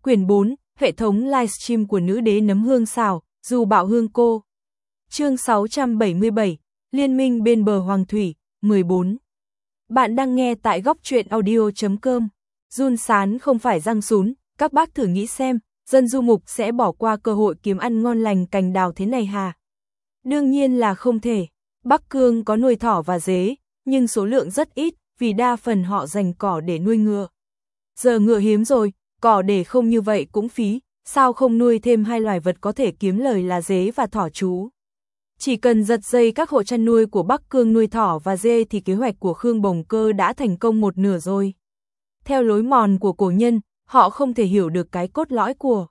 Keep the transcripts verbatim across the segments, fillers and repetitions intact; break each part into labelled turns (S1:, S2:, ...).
S1: Quyển bốn, hệ thống livestream của nữ đế nấm hương xào, dù bạo hương cô. Chương sáu trăm bảy mươi bảy, Liên minh bên bờ Hoàng Thủy, mười bốn. Bạn đang nghe tại góc truyện audio chấm com. Run sán không phải răng sún, các bác thử nghĩ xem, dân du mục sẽ bỏ qua cơ hội kiếm ăn ngon lành cành đào thế này hà? Đương nhiên là không thể. Bắc Cương có nuôi thỏ và dế, nhưng số lượng rất ít, vì đa phần họ dành cỏ để nuôi ngựa. Giờ ngựa hiếm rồi, cỏ để không như vậy cũng phí, sao không nuôi thêm hai loài vật có thể kiếm lời là dế và thỏ chú? Chỉ cần giật dây các hộ chăn nuôi của Bắc Cương nuôi thỏ và dê thì kế hoạch của Khương Bồng Cơ đã thành công một nửa rồi. Theo lối mòn của cổ nhân, họ không thể hiểu được cái cốt lõi của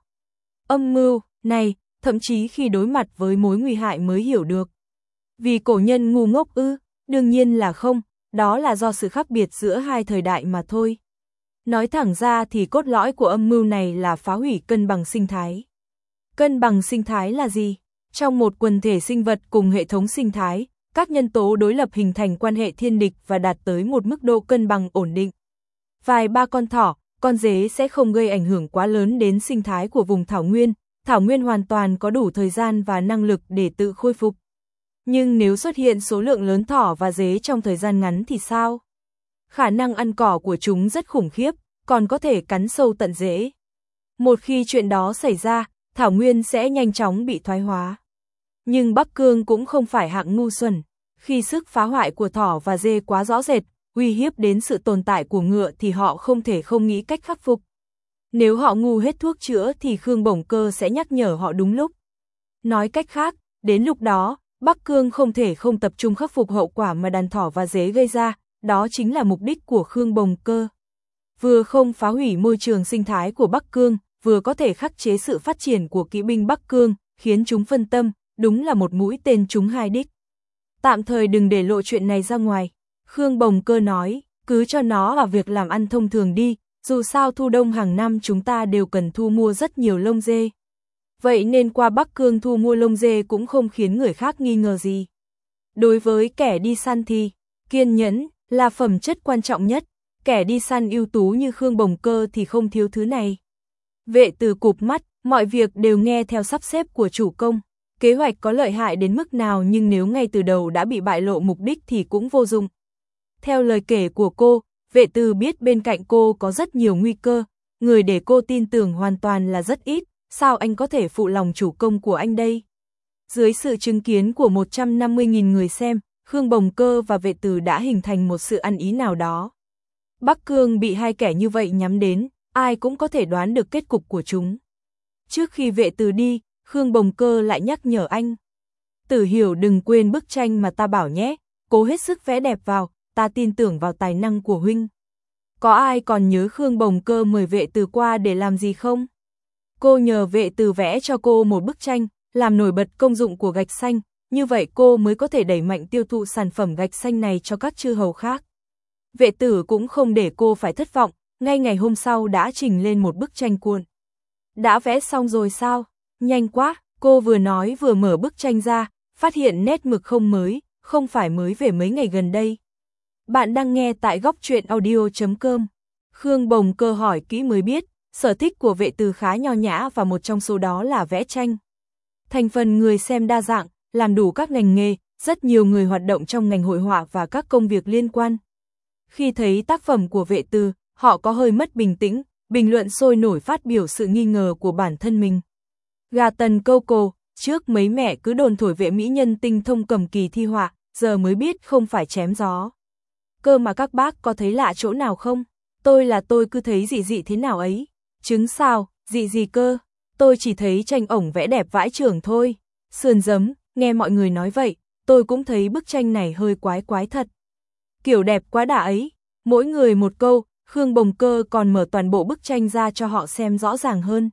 S1: âm mưu này, thậm chí khi đối mặt với mối nguy hại mới hiểu được. Vì cổ nhân ngu ngốc ư? Đương nhiên là không, đó là do sự khác biệt giữa hai thời đại mà thôi. Nói thẳng ra thì cốt lõi của âm mưu này là phá hủy cân bằng sinh thái. Cân bằng sinh thái là gì? Trong một quần thể sinh vật cùng hệ thống sinh thái, các nhân tố đối lập hình thành quan hệ thiên địch và đạt tới một mức độ cân bằng ổn định. Vài ba con thỏ, con dế sẽ không gây ảnh hưởng quá lớn đến sinh thái của vùng thảo nguyên, thảo nguyên hoàn toàn có đủ thời gian và năng lực để tự khôi phục. Nhưng nếu xuất hiện số lượng lớn thỏ và dế trong thời gian ngắn thì sao? Khả năng ăn cỏ của chúng rất khủng khiếp, còn có thể cắn sâu tận rễ. Một khi chuyện đó xảy ra, thảo nguyên sẽ nhanh chóng bị thoái hóa. Nhưng Bắc Cương cũng không phải hạng ngu xuẩn. Khi sức phá hoại của thỏ và dê quá rõ rệt, uy hiếp đến sự tồn tại của ngựa thì họ không thể không nghĩ cách khắc phục. Nếu họ ngu hết thuốc chữa thì Khương Bồng Cơ sẽ nhắc nhở họ đúng lúc. Nói cách khác, đến lúc đó, Bắc Cương không thể không tập trung khắc phục hậu quả mà đàn thỏ và dế gây ra, đó chính là mục đích của Khương Bồng Cơ. Vừa không phá hủy môi trường sinh thái của Bắc Cương, vừa có thể khắc chế sự phát triển của kỵ binh Bắc Cương, khiến chúng phân tâm, đúng là một mũi tên trúng hai đích. Tạm thời đừng để lộ chuyện này ra ngoài, Khương Bồng Cơ nói, cứ cho nó vào việc làm ăn thông thường đi, dù sao thu đông hàng năm chúng ta đều cần thu mua rất nhiều lông dê. Vậy nên qua Bắc Cương thu mua lông dê cũng không khiến người khác nghi ngờ gì. Đối với kẻ đi săn thì, kiên nhẫn là phẩm chất quan trọng nhất, kẻ đi săn ưu tú như Khương Bồng Cơ thì không thiếu thứ này. Vệ Từ cụp mắt, mọi việc đều nghe theo sắp xếp của chủ công. Kế hoạch có lợi hại đến mức nào nhưng nếu ngay từ đầu đã bị bại lộ mục đích thì cũng vô dụng. Theo lời kể của cô, Vệ Từ biết bên cạnh cô có rất nhiều nguy cơ, người để cô tin tưởng hoàn toàn là rất ít, sao anh có thể phụ lòng chủ công của anh đây? Dưới sự chứng kiến của một trăm năm mươi nghìn người xem, Khương Bồng Cơ và Vệ Từ đã hình thành một sự ăn ý nào đó. Bắc Cương bị hai kẻ như vậy nhắm đến, ai cũng có thể đoán được kết cục của chúng. Trước khi Vệ Từ đi, Khương Bồng Cơ lại nhắc nhở anh. Tử Hiểu đừng quên bức tranh mà ta bảo nhé, cố hết sức vẽ đẹp vào, ta tin tưởng vào tài năng của huynh. Có ai còn nhớ Khương Bồng Cơ mời Vệ Từ qua để làm gì không? Cô nhờ Vệ Từ vẽ cho cô một bức tranh, làm nổi bật công dụng của gạch xanh, như vậy cô mới có thể đẩy mạnh tiêu thụ sản phẩm gạch xanh này cho các chư hầu khác. Vệ Tử cũng không để cô phải thất vọng, ngay ngày hôm sau đã trình lên một bức tranh cuộn. Đã vẽ xong rồi sao? Nhanh quá, cô vừa nói vừa mở bức tranh ra, phát hiện nét mực không mới, không phải mới về mấy ngày gần đây. Bạn đang nghe tại góc truyện audio chấm com. Khương Bồng Cơ hỏi kỹ mới biết, sở thích của Vệ Từ khá nho nhã và một trong số đó là vẽ tranh. Thành phần người xem đa dạng, làm đủ các ngành nghề, rất nhiều người hoạt động trong ngành hội họa và các công việc liên quan. Khi thấy tác phẩm của Vệ Từ, họ có hơi mất bình tĩnh, bình luận sôi nổi phát biểu sự nghi ngờ của bản thân mình. Gà tần câu cồ, trước mấy mẹ cứ đồn thổi Vệ mỹ nhân tinh thông cầm kỳ thi họa, giờ mới biết không phải chém gió. Cơ mà các bác có thấy lạ chỗ nào không? Tôi là tôi cứ thấy dị dị thế nào ấy. Chứng sao, dị gì cơ? Tôi chỉ thấy tranh ổng vẽ đẹp vãi chưởng thôi. Sườn giấm, nghe mọi người nói vậy, tôi cũng thấy bức tranh này hơi quái quái thật. Kiểu đẹp quá đà ấy. Mỗi người một câu, Khương Bồng Cơ còn mở toàn bộ bức tranh ra cho họ xem rõ ràng hơn.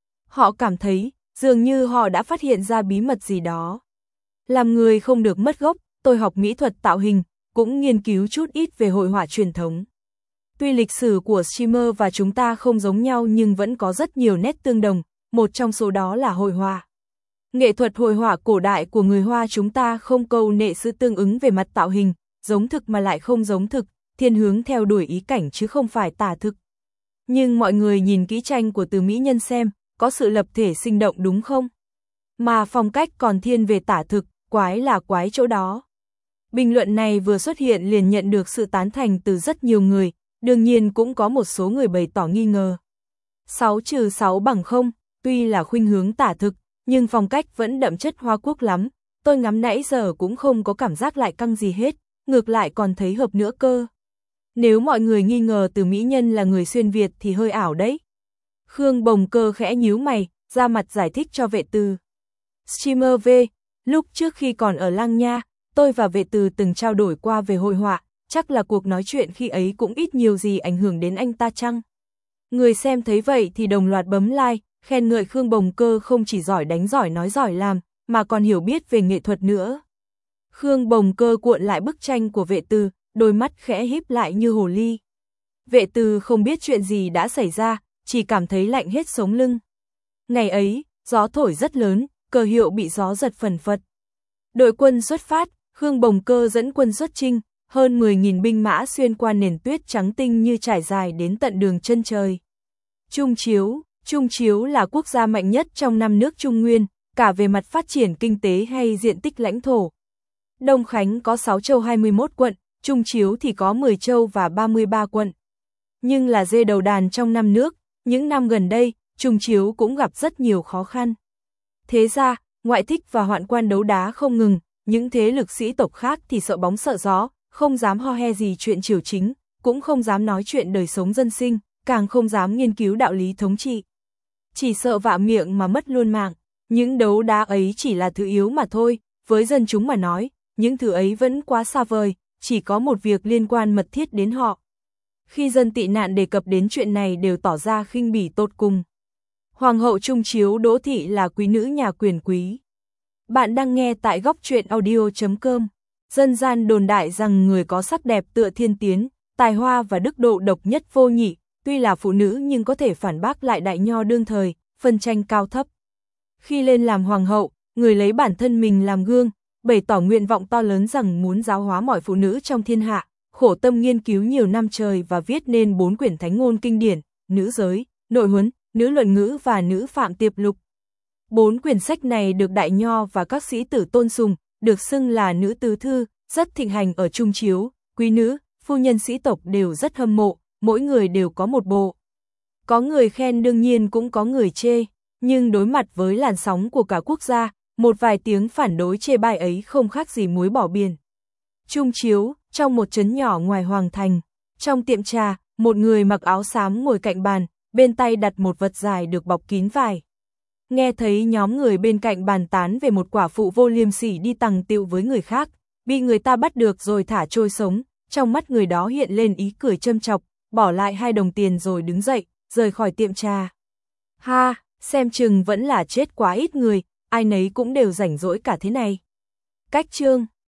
S1: Họ cảm thấy, dường như họ đã phát hiện ra bí mật gì đó. Làm người không được mất gốc, tôi học mỹ thuật tạo hình, cũng nghiên cứu chút ít về hội họa truyền thống. Tuy lịch sử của streamer và chúng ta không giống nhau nhưng vẫn có rất nhiều nét tương đồng, một trong số đó là hội họa. Nghệ thuật hội họa cổ đại của người Hoa chúng ta không câu nệ sự tương ứng về mặt tạo hình, giống thực mà lại không giống thực, thiên hướng theo đuổi ý cảnh chứ không phải tả thực. Nhưng mọi người nhìn kỹ tranh của Từ mỹ nhân xem, có sự lập thể sinh động đúng không? Mà phong cách còn thiên về tả thực, quái là quái chỗ đó. Bình luận này vừa xuất hiện liền nhận được sự tán thành từ rất nhiều người, đương nhiên cũng có một số người bày tỏ nghi ngờ. sáu trừ sáu bằng không, tuy là khuynh hướng tả thực, nhưng phong cách vẫn đậm chất Hoa Quốc lắm, tôi ngắm nãy giờ cũng không có cảm giác lại căng gì hết, ngược lại còn thấy hợp nữa cơ. Nếu mọi người nghi ngờ Từ mỹ nhân là người xuyên Việt thì hơi ảo đấy. Khương Bồng Cơ khẽ nhíu mày, ra mặt giải thích cho Vệ Từ. Streamer V, lúc trước khi còn ở Lăng Nha, tôi và Vệ Từ từng trao đổi qua về hội họa, chắc là cuộc nói chuyện khi ấy cũng ít nhiều gì ảnh hưởng đến anh ta chăng? Người xem thấy vậy thì đồng loạt bấm like, khen ngợi Khương Bồng Cơ không chỉ giỏi đánh giỏi nói giỏi làm, mà còn hiểu biết về nghệ thuật nữa. Khương Bồng Cơ cuộn lại bức tranh của Vệ Từ, đôi mắt khẽ híp lại như hồ ly. Vệ Từ không biết chuyện gì đã xảy ra, chỉ cảm thấy lạnh hết sống lưng. Ngày ấy, gió thổi rất lớn, cờ hiệu bị gió giật phần phật. Đội quân xuất phát, Khương Bồng Cơ dẫn quân xuất chinh, hơn mười nghìn binh mã xuyên qua nền tuyết trắng tinh như trải dài đến tận đường chân trời. Trung Chiếu, Trung Chiếu là quốc gia mạnh nhất trong năm nước Trung Nguyên, cả về mặt phát triển kinh tế hay diện tích lãnh thổ. Đông Khánh có sáu châu hai mươi mốt quận, Trung Chiếu thì có mười châu và ba mươi ba quận. Nhưng là dê đầu đàn trong năm nước, những năm gần đây, Trung Chiếu cũng gặp rất nhiều khó khăn. Thế ra, ngoại thích và hoạn quan đấu đá không ngừng, những thế lực sĩ tộc khác thì sợ bóng sợ gió, không dám ho he gì chuyện triều chính, cũng không dám nói chuyện đời sống dân sinh, càng không dám nghiên cứu đạo lý thống trị. Chỉ sợ vạ miệng mà mất luôn mạng, những đấu đá ấy chỉ là thứ yếu mà thôi, với dân chúng mà nói, những thứ ấy vẫn quá xa vời, chỉ có một việc liên quan mật thiết đến họ. Khi dân tị nạn đề cập đến chuyện này đều tỏ ra khinh bỉ tột cùng. Hoàng hậu Trung Chiếu Đỗ Thị là quý nữ nhà quyền quý. Bạn đang nghe tại góc truyện audio chấm com. Dân gian đồn đại rằng người có sắc đẹp tựa thiên tiến, tài hoa và đức độ độc nhất vô nhị, tuy là phụ nữ nhưng có thể phản bác lại đại nho đương thời, phân tranh cao thấp. Khi lên làm hoàng hậu, người lấy bản thân mình làm gương, bày tỏ nguyện vọng to lớn rằng muốn giáo hóa mọi phụ nữ trong thiên hạ, khổ tâm nghiên cứu nhiều năm trời và viết nên bốn quyển thánh ngôn kinh điển, nữ giới, nội huấn, nữ luận ngữ và nữ phạm tiệp lục. Bốn quyển sách này được đại nho và các sĩ tử tôn sùng, được xưng là nữ tứ thư, rất thịnh hành ở Trung Chiếu, quý nữ, phu nhân sĩ tộc đều rất hâm mộ, mỗi người đều có một bộ. Có người khen đương nhiên cũng có người chê, nhưng đối mặt với làn sóng của cả quốc gia, một vài tiếng phản đối chê bai ấy không khác gì muối bỏ biển. Trung Chiếu, trong một trấn nhỏ ngoài Hoàng Thành, trong tiệm trà, một người mặc áo xám ngồi cạnh bàn, bên tay đặt một vật dài được bọc kín vải. Nghe thấy nhóm người bên cạnh bàn tán về một quả phụ vô liêm sỉ đi tằng tiệu với người khác, bị người ta bắt được rồi thả trôi sống, trong mắt người đó hiện lên ý cười châm chọc, bỏ lại hai đồng tiền rồi đứng dậy, rời khỏi tiệm trà. Ha, xem chừng vẫn là chết quá ít người, ai nấy cũng đều rảnh rỗi cả thế này. Cách chương